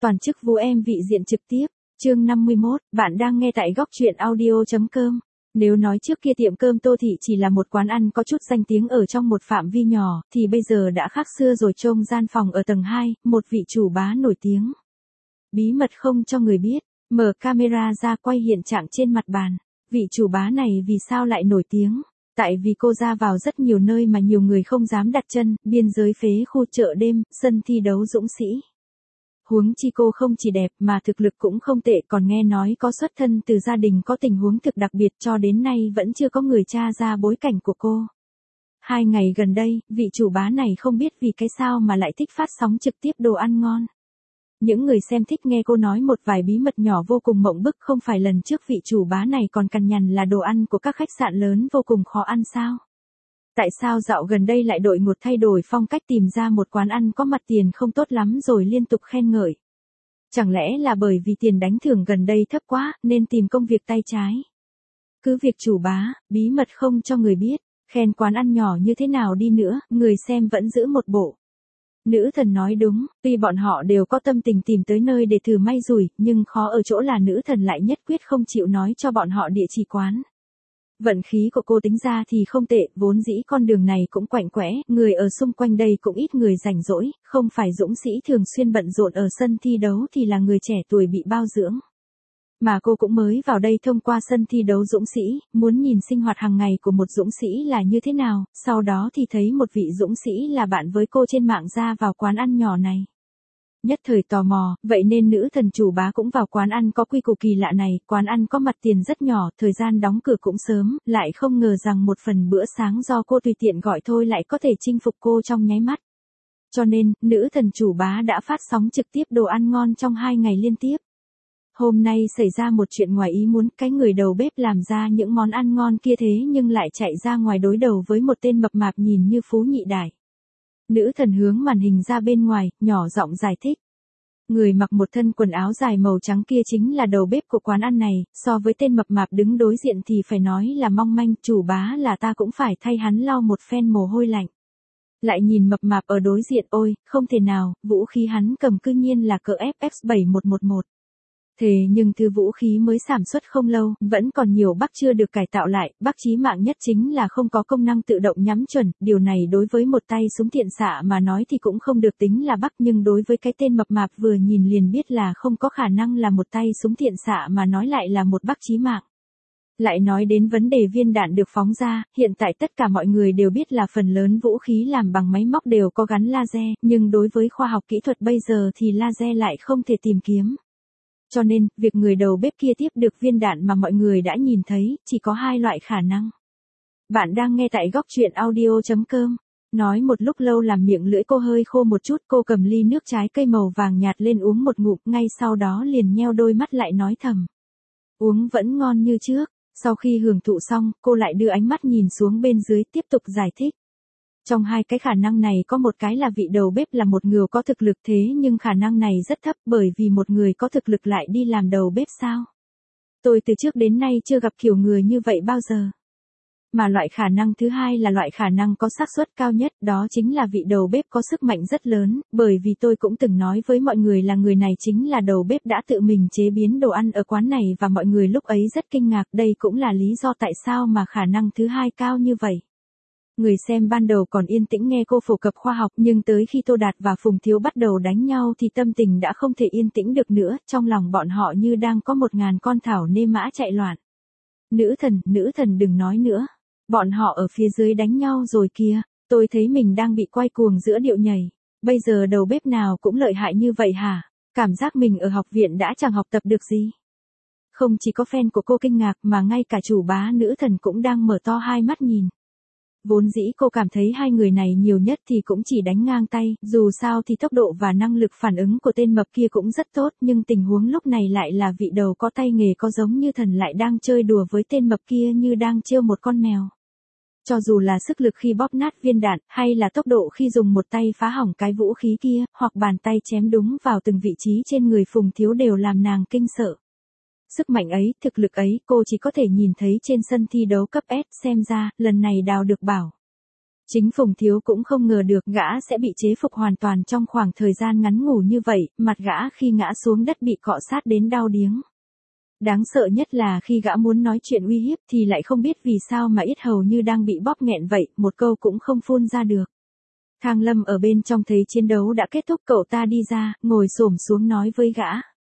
Toàn chức Vũ Em vị diện trực tiếp, chương 51, bạn đang nghe tại góc truyện audio.com. Nếu nói trước kia tiệm cơm Tô Thị chỉ là một quán ăn có chút danh tiếng ở trong một phạm vi nhỏ, thì bây giờ đã khác xưa rồi. Trông gian phòng ở tầng 2, một vị chủ bá nổi tiếng. Bí mật không cho người biết, mở camera ra quay hiện trạng trên mặt bàn. Vị chủ bá này vì sao lại nổi tiếng? Tại vì cô ra vào rất nhiều nơi mà nhiều người không dám đặt chân, biên giới phế khu chợ đêm, sân thi đấu dũng sĩ. Huống chi cô không chỉ đẹp mà thực lực cũng không tệ, còn nghe nói có xuất thân từ gia đình có tình huống thực đặc biệt, cho đến nay vẫn chưa có người tra ra bối cảnh của cô. 2 ngày gần đây, vị chủ bá này không biết vì cái sao mà lại thích phát sóng trực tiếp đồ ăn ngon. Những người xem thích nghe cô nói một vài bí mật nhỏ vô cùng mộng bức. Không phải lần trước vị chủ bá này còn cằn nhằn là đồ ăn của các khách sạn lớn vô cùng khó ăn sao? Tại sao dạo gần đây lại đột ngột thay đổi phong cách, tìm ra một quán ăn có mặt tiền không tốt lắm rồi liên tục khen ngợi? Chẳng lẽ là bởi vì tiền đánh thưởng gần đây thấp quá nên tìm công việc tay trái? Cứ việc chủ bá, bí mật không cho người biết, khen quán ăn nhỏ như thế nào đi nữa, người xem vẫn giữ một bộ. Nữ thần nói đúng, tuy bọn họ đều có tâm tình tìm tới nơi để thử may rủi, nhưng khó ở chỗ là nữ thần lại nhất quyết không chịu nói cho bọn họ địa chỉ quán. Vận khí của cô tính ra thì không tệ, vốn dĩ con đường này cũng quạnh quẽ, người ở xung quanh đây cũng ít người rảnh rỗi, không phải dũng sĩ thường xuyên bận rộn ở sân thi đấu thì là người trẻ tuổi bị bao dưỡng. Mà cô cũng mới vào đây thông qua sân thi đấu dũng sĩ, muốn nhìn sinh hoạt hàng ngày của một dũng sĩ là như thế nào, sau đó thì thấy một vị dũng sĩ là bạn với cô trên mạng ra vào quán ăn nhỏ này. Nhất thời tò mò, vậy nên nữ thần chủ bá cũng vào quán ăn có quy củ kỳ lạ này. Quán ăn có mặt tiền rất nhỏ, thời gian đóng cửa cũng sớm, lại không ngờ rằng một phần bữa sáng do cô tùy tiện gọi thôi lại có thể chinh phục cô trong nháy mắt. Cho nên, nữ thần chủ bá đã phát sóng trực tiếp đồ ăn ngon trong 2 ngày liên tiếp. Hôm nay xảy ra một chuyện ngoài ý muốn, cái người đầu bếp làm ra những món ăn ngon kia thế nhưng lại chạy ra ngoài đối đầu với một tên mập mạp nhìn như phú nhị đại. Nữ thần hướng màn hình ra bên ngoài, nhỏ giọng giải thích. Người mặc một thân quần áo dài màu trắng kia chính là đầu bếp của quán ăn này, so với tên mập mạp đứng đối diện thì phải nói là mong manh, chủ bá là ta cũng phải thay hắn lau một phen mồ hôi lạnh. Lại nhìn mập mạp ở đối diện, ôi, không thể nào, vũ khí hắn cầm cư nhiên là cờ FX7111. Thế nhưng thứ vũ khí mới sản xuất không lâu, vẫn còn nhiều bug chưa được cải tạo lại, bug chí mạng nhất chính là không có công năng tự động nhắm chuẩn, điều này đối với một tay súng tiện xạ mà nói thì cũng không được tính là bug, nhưng đối với cái tên mập mạp vừa nhìn liền biết là không có khả năng là một tay súng tiện xạ mà nói lại là một bug chí mạng. Lại nói đến vấn đề viên đạn được phóng ra, hiện tại tất cả mọi người đều biết là phần lớn vũ khí làm bằng máy móc đều có gắn laser, nhưng đối với khoa học kỹ thuật bây giờ thì laser lại không thể tìm kiếm. Cho nên, việc người đầu bếp kia tiếp được viên đạn mà mọi người đã nhìn thấy, chỉ có 2 loại khả năng. Bạn đang nghe tại góc truyện audio.com. Nói một lúc lâu làm miệng lưỡi cô hơi khô một chút, cô cầm ly nước trái cây màu vàng nhạt lên uống một ngụm, ngay sau đó liền nheo đôi mắt lại nói thầm. Uống vẫn ngon như trước. Sau khi hưởng thụ xong, cô lại đưa ánh mắt nhìn xuống bên dưới, tiếp tục giải thích. Trong 2 cái khả năng này có một cái là vị đầu bếp là một người có thực lực, thế nhưng khả năng này rất thấp, bởi vì một người có thực lực lại đi làm đầu bếp sao? Tôi từ trước đến nay chưa gặp kiểu người như vậy bao giờ. Mà loại khả năng thứ 2 là loại khả năng có xác suất cao nhất, đó chính là vị đầu bếp có sức mạnh rất lớn, bởi vì tôi cũng từng nói với mọi người là người này chính là đầu bếp đã tự mình chế biến đồ ăn ở quán này và mọi người lúc ấy rất kinh ngạc, đây cũng là lý do tại sao mà khả năng thứ 2 cao như vậy. Người xem ban đầu còn yên tĩnh nghe cô phổ cập khoa học, nhưng tới khi Tô Đạt và Phùng Thiếu bắt đầu đánh nhau thì tâm tình đã không thể yên tĩnh được nữa, trong lòng bọn họ như đang có 1000 con thảo nê mã chạy loạn. Nữ thần đừng nói nữa. Bọn họ ở phía dưới đánh nhau rồi kìa, tôi thấy mình đang bị quay cuồng giữa điệu nhảy. Bây giờ đầu bếp nào cũng lợi hại như vậy hả? Cảm giác mình ở học viện đã chẳng học tập được gì. Không chỉ có fan của cô kinh ngạc mà ngay cả chủ bá nữ thần cũng đang mở to 2 mắt nhìn. Vốn dĩ cô cảm thấy 2 người này nhiều nhất thì cũng chỉ đánh ngang tay, dù sao thì tốc độ và năng lực phản ứng của tên mập kia cũng rất tốt, nhưng tình huống lúc này lại là vị đầu có tay nghề có giống như thần lại đang chơi đùa với tên mập kia như đang trêu một con mèo. Cho dù là sức lực khi bóp nát viên đạn, hay là tốc độ khi dùng một tay phá hỏng cái vũ khí kia, hoặc bàn tay chém đúng vào từng vị trí trên người Phùng Thiếu đều làm nàng kinh sợ. Sức mạnh ấy, thực lực ấy, cô chỉ có thể nhìn thấy trên sân thi đấu cấp S, xem ra, lần này đào được bảo. Chính Phùng Thiếu cũng không ngờ được gã sẽ bị chế phục hoàn toàn trong khoảng thời gian ngắn ngủi như vậy, mặt gã khi ngã xuống đất bị cọ sát đến đau điếng. Đáng sợ nhất là khi gã muốn nói chuyện uy hiếp thì lại không biết vì sao mà yết hầu như đang bị bóp nghẹn vậy, một câu cũng không phun ra được. Thang Lâm ở bên trong thấy chiến đấu đã kết thúc, cậu ta đi ra, ngồi xổm xuống nói với gã.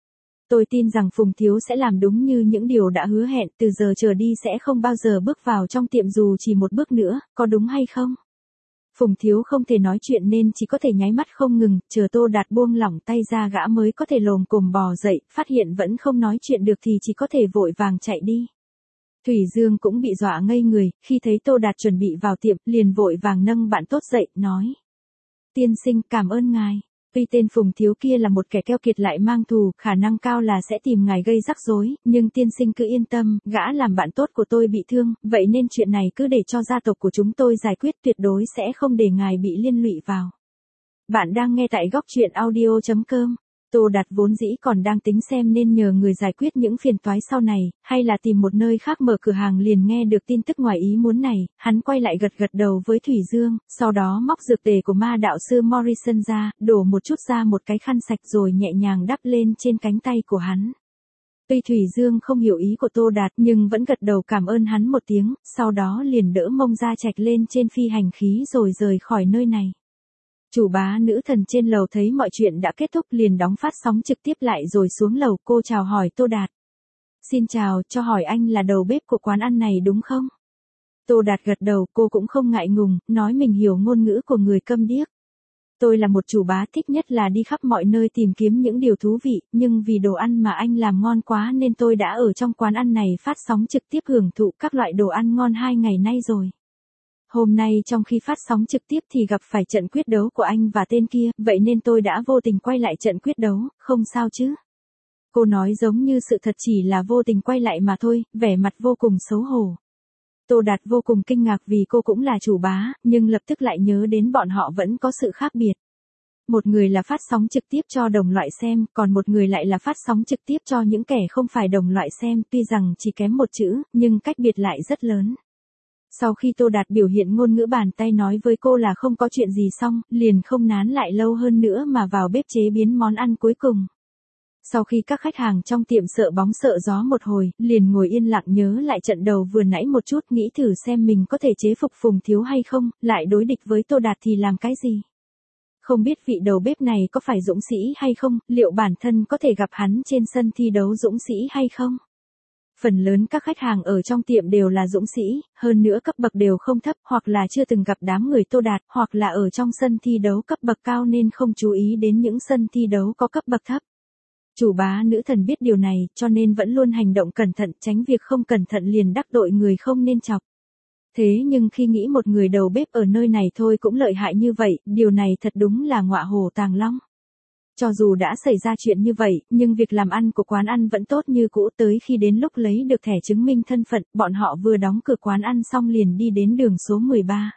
Tôi tin rằng Phùng Thiếu sẽ làm đúng như những điều đã hứa hẹn, từ giờ trở đi sẽ không bao giờ bước vào trong tiệm dù chỉ một bước nữa, có đúng hay không? Phùng Thiếu không thể nói chuyện nên chỉ có thể nháy mắt không ngừng, chờ Tô Đạt buông lỏng tay ra gã mới có thể lồm cồm bò dậy, phát hiện vẫn không nói chuyện được thì chỉ có thể vội vàng chạy đi. Thủy Dương cũng bị dọa ngây người, khi thấy Tô Đạt chuẩn bị vào tiệm, liền vội vàng nâng bạn tốt dậy, nói. Tiên sinh, cảm ơn ngài. Tuy tên Phùng Thiếu kia là một kẻ keo kiệt lại mang thù, khả năng cao là sẽ tìm ngài gây rắc rối, nhưng tiên sinh cứ yên tâm, gã làm bạn tốt của tôi bị thương, vậy nên chuyện này cứ để cho gia tộc của chúng tôi giải quyết, tuyệt đối sẽ không để ngài bị liên lụy vào. Bạn đang nghe tại góc truyện audio.com. Tô Đạt vốn dĩ còn đang tính xem nên nhờ người giải quyết những phiền toái sau này, hay là tìm một nơi khác mở cửa hàng, liền nghe được tin tức ngoài ý muốn này, hắn quay lại gật gật đầu với Thủy Dương, sau đó móc dược tề của ma đạo sư Morrison ra, đổ một chút ra một cái khăn sạch rồi nhẹ nhàng đắp lên trên cánh tay của hắn. Tuy Thủy Dương không hiểu ý của Tô Đạt nhưng vẫn gật đầu cảm ơn hắn một tiếng, sau đó liền đỡ mông ra chạch lên trên phi hành khí rồi rời khỏi nơi này. Chủ bá nữ thần trên lầu thấy mọi chuyện đã kết thúc liền đóng phát sóng trực tiếp lại rồi xuống lầu, cô chào hỏi Tô Đạt. Xin chào, cho hỏi anh là đầu bếp của quán ăn này đúng không? Tô Đạt gật đầu, cô cũng không ngại ngùng, nói mình hiểu ngôn ngữ của người câm điếc. Tôi là một chủ bá thích nhất là đi khắp mọi nơi tìm kiếm những điều thú vị, nhưng vì đồ ăn mà anh làm ngon quá nên tôi đã ở trong quán ăn này phát sóng trực tiếp hưởng thụ các loại đồ ăn ngon 2 ngày nay rồi. Hôm nay trong khi phát sóng trực tiếp thì gặp phải trận quyết đấu của anh và tên kia, vậy nên tôi đã vô tình quay lại trận quyết đấu, không sao chứ? Cô nói giống như sự thật chỉ là vô tình quay lại mà thôi, vẻ mặt vô cùng xấu hổ. Tô Đạt vô cùng kinh ngạc vì cô cũng là chủ bá, nhưng lập tức lại nhớ đến bọn họ vẫn có sự khác biệt. Một người là phát sóng trực tiếp cho đồng loại xem, còn một người lại là phát sóng trực tiếp cho những kẻ không phải đồng loại xem, tuy rằng chỉ kém một chữ, nhưng cách biệt lại rất lớn. Sau khi Tô Đạt biểu hiện ngôn ngữ bàn tay nói với cô là không có chuyện gì xong, liền không nán lại lâu hơn nữa mà vào bếp chế biến món ăn cuối cùng. Sau khi các khách hàng trong tiệm sợ bóng sợ gió một hồi, liền ngồi yên lặng nhớ lại trận đầu vừa nãy một chút, nghĩ thử xem mình có thể chế phục Phùng Thiếu hay không, lại đối địch với Tô Đạt thì làm cái gì. Không biết vị đầu bếp này có phải dũng sĩ hay không, liệu bản thân có thể gặp hắn trên sân thi đấu dũng sĩ hay không. Phần lớn các khách hàng ở trong tiệm đều là dũng sĩ, hơn nữa cấp bậc đều không thấp, hoặc là chưa từng gặp đám người Tô Đạt, hoặc là ở trong sân thi đấu cấp bậc cao nên không chú ý đến những sân thi đấu có cấp bậc thấp. Chủ bá nữ thần biết điều này, cho nên vẫn luôn hành động cẩn thận, tránh việc không cẩn thận liền đắc tội người không nên chọc. Thế nhưng khi nghĩ một người đầu bếp ở nơi này thôi cũng lợi hại như vậy, điều này thật đúng là ngọa hổ tàng long. Cho dù đã xảy ra chuyện như vậy, nhưng việc làm ăn của quán ăn vẫn tốt như cũ, tới khi đến lúc lấy được thẻ chứng minh thân phận, bọn họ vừa đóng cửa quán ăn xong liền đi đến đường số 13.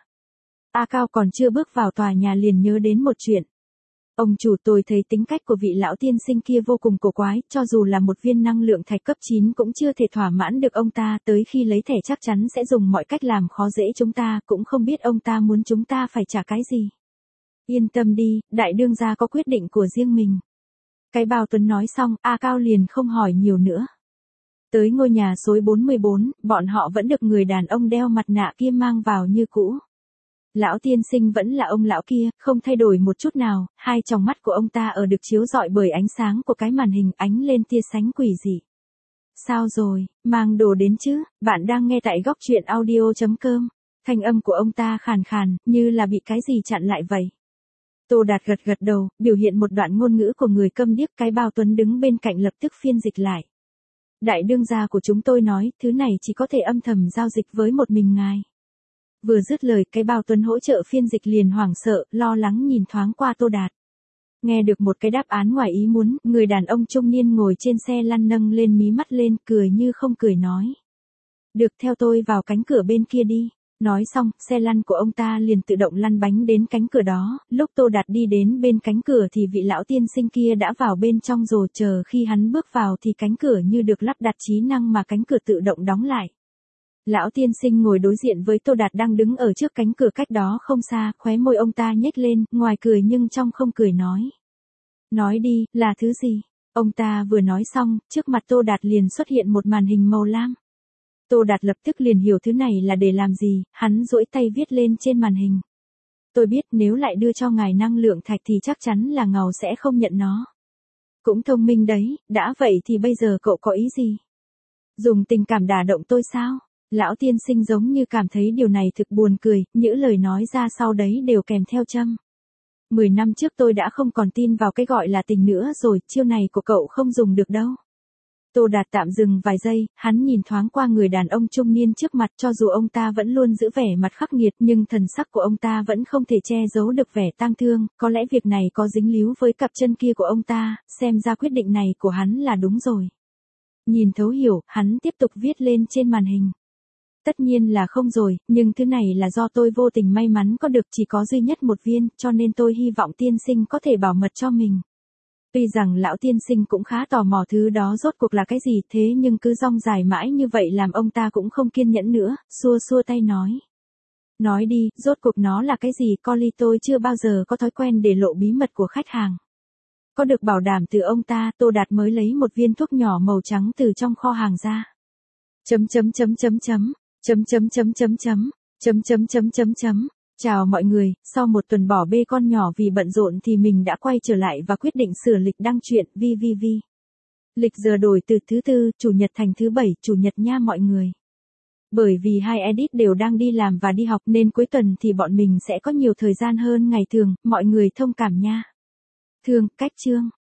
A Cao còn chưa bước vào tòa nhà liền nhớ đến một chuyện. Ông chủ, tôi thấy tính cách của vị lão tiên sinh kia vô cùng cổ quái, cho dù là một viên năng lượng thạch cấp 9 cũng chưa thể thỏa mãn được ông ta, tới khi lấy thẻ chắc chắn sẽ dùng mọi cách làm khó dễ chúng ta, cũng không biết ông ta muốn chúng ta phải trả cái gì. Yên tâm đi, đại đương gia có quyết định của riêng mình. Cái Bao Tuấn nói xong, A Cao liền không hỏi nhiều nữa. Tới ngôi nhà số 44, bọn họ vẫn được người đàn ông đeo mặt nạ kia mang vào như cũ. Lão tiên sinh vẫn là ông lão kia, không thay đổi một chút nào, hai tròng mắt của ông ta ở được chiếu rọi bởi ánh sáng của cái màn hình ánh lên tia sánh quỷ dị. Sao rồi, mang đồ đến chứ, bạn đang nghe tại góc truyện audio.com. Thanh âm của ông ta khàn khàn, như là bị cái gì chặn lại vậy. Tô Đạt gật gật đầu, biểu hiện một đoạn ngôn ngữ của người câm điếc, cái Bao Tuấn đứng bên cạnh lập tức phiên dịch lại. Đại đương gia của chúng tôi nói, thứ này chỉ có thể âm thầm giao dịch với một mình ngài. Vừa dứt lời, cái Bao Tuấn hỗ trợ phiên dịch liền hoảng sợ, lo lắng nhìn thoáng qua Tô Đạt. Nghe được một cái đáp án ngoài ý muốn, người đàn ông trung niên ngồi trên xe lăn nâng lên mí mắt lên, cười như không cười nói. Được, theo tôi vào cánh cửa bên kia đi. Nói xong, xe lăn của ông ta liền tự động lăn bánh đến cánh cửa đó, lúc Tô Đạt đi đến bên cánh cửa thì vị lão tiên sinh kia đã vào bên trong rồi, chờ khi hắn bước vào thì cánh cửa như được lắp đặt trí năng mà cánh cửa tự động đóng lại. Lão tiên sinh ngồi đối diện với Tô Đạt đang đứng ở trước cánh cửa cách đó không xa, khóe môi ông ta nhếch lên, ngoài cười nhưng trong không cười nói. Nói đi, là thứ gì? Ông ta vừa nói xong, trước mặt Tô Đạt liền xuất hiện một màn hình màu lam. Tô Đạt lập tức liền hiểu thứ này là để làm gì, hắn duỗi tay viết lên trên màn hình. Tôi biết nếu lại đưa cho ngài năng lượng thạch thì chắc chắn là ngài sẽ không nhận nó. Cũng thông minh đấy, đã vậy thì bây giờ cậu có ý gì? Dùng tình cảm đả động tôi sao? Lão tiên sinh giống như cảm thấy điều này thực buồn cười, những lời nói ra sau đấy đều kèm theo châm. 10 năm trước tôi đã không còn tin vào cái gọi là tình nữa rồi, chiêu này của cậu không dùng được đâu. Tô Đạt tạm dừng vài giây, hắn nhìn thoáng qua người đàn ông trung niên trước mặt, cho dù ông ta vẫn luôn giữ vẻ mặt khắc nghiệt nhưng thần sắc của ông ta vẫn không thể che giấu được vẻ tang thương, có lẽ việc này có dính líu với cặp chân kia của ông ta, xem ra quyết định này của hắn là đúng rồi. Nhìn thấu hiểu, hắn tiếp tục viết lên trên màn hình. Tất nhiên là không rồi, nhưng thứ này là do tôi vô tình may mắn có được, chỉ có duy nhất một viên, cho nên tôi hy vọng tiên sinh có thể bảo mật cho mình. Tuy rằng lão tiên sinh cũng khá tò mò thứ đó rốt cuộc là cái gì, thế nhưng cứ rong dài mãi như vậy làm ông ta cũng không kiên nhẫn nữa, xua xua tay nói. Nói đi, rốt cuộc nó là cái gì? Colly, tôi chưa bao giờ có thói quen để lộ bí mật của khách hàng. Có được bảo đảm từ ông ta, Tô Đạt mới lấy một viên thuốc nhỏ màu trắng từ trong kho hàng ra. Chào mọi người, sau một tuần bỏ bê con nhỏ vì bận rộn thì mình đã quay trở lại và quyết định sửa lịch đăng truyện VVV. Lịch giờ đổi từ thứ tư, chủ nhật thành thứ bảy, chủ nhật nha mọi người. Bởi vì hai edit đều đang đi làm và đi học nên cuối tuần thì bọn mình sẽ có nhiều thời gian hơn ngày thường, mọi người thông cảm nha. Thương, cách chương.